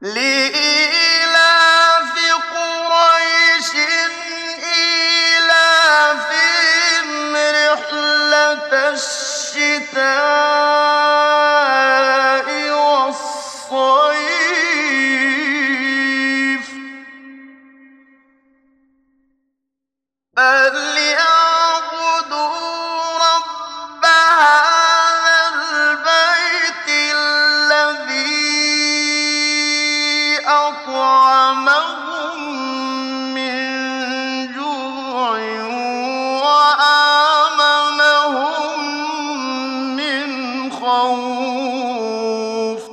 لإيلاف قريش إيلافهم رحلة الشتاء والصيف فليعبدوا رب هذا البيت الذي أطعمهم من جوع وآمنهم من خوف.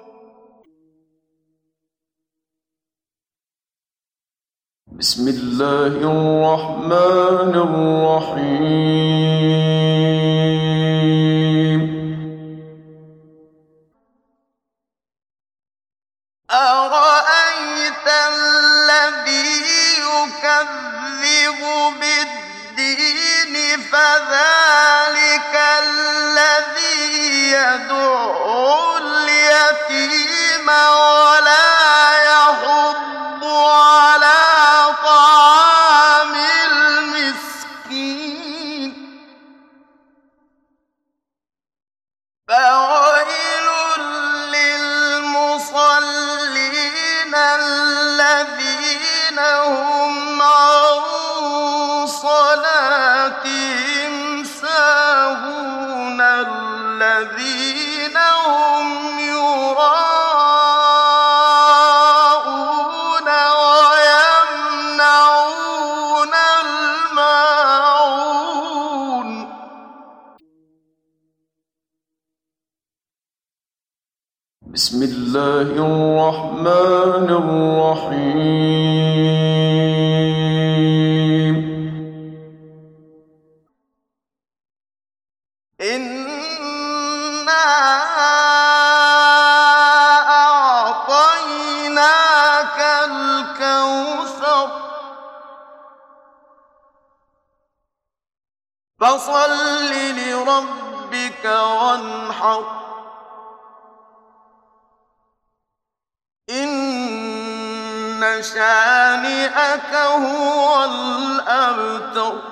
بسم الله الرحمن الرحيم. أرأيت الذي يكذب بالدين فذلك الذي يدعو اليتيم ولا يحض على طعام المسكين فويل للمصلين الذين هم عن صلاتهم ساهون الذين هم يراءون ويمنعون الماعون. بسم الله الرحمن الرحيم. إنا أعطيناك الكوثر فصل لربك وانحر إن شانئك هو الأبتر.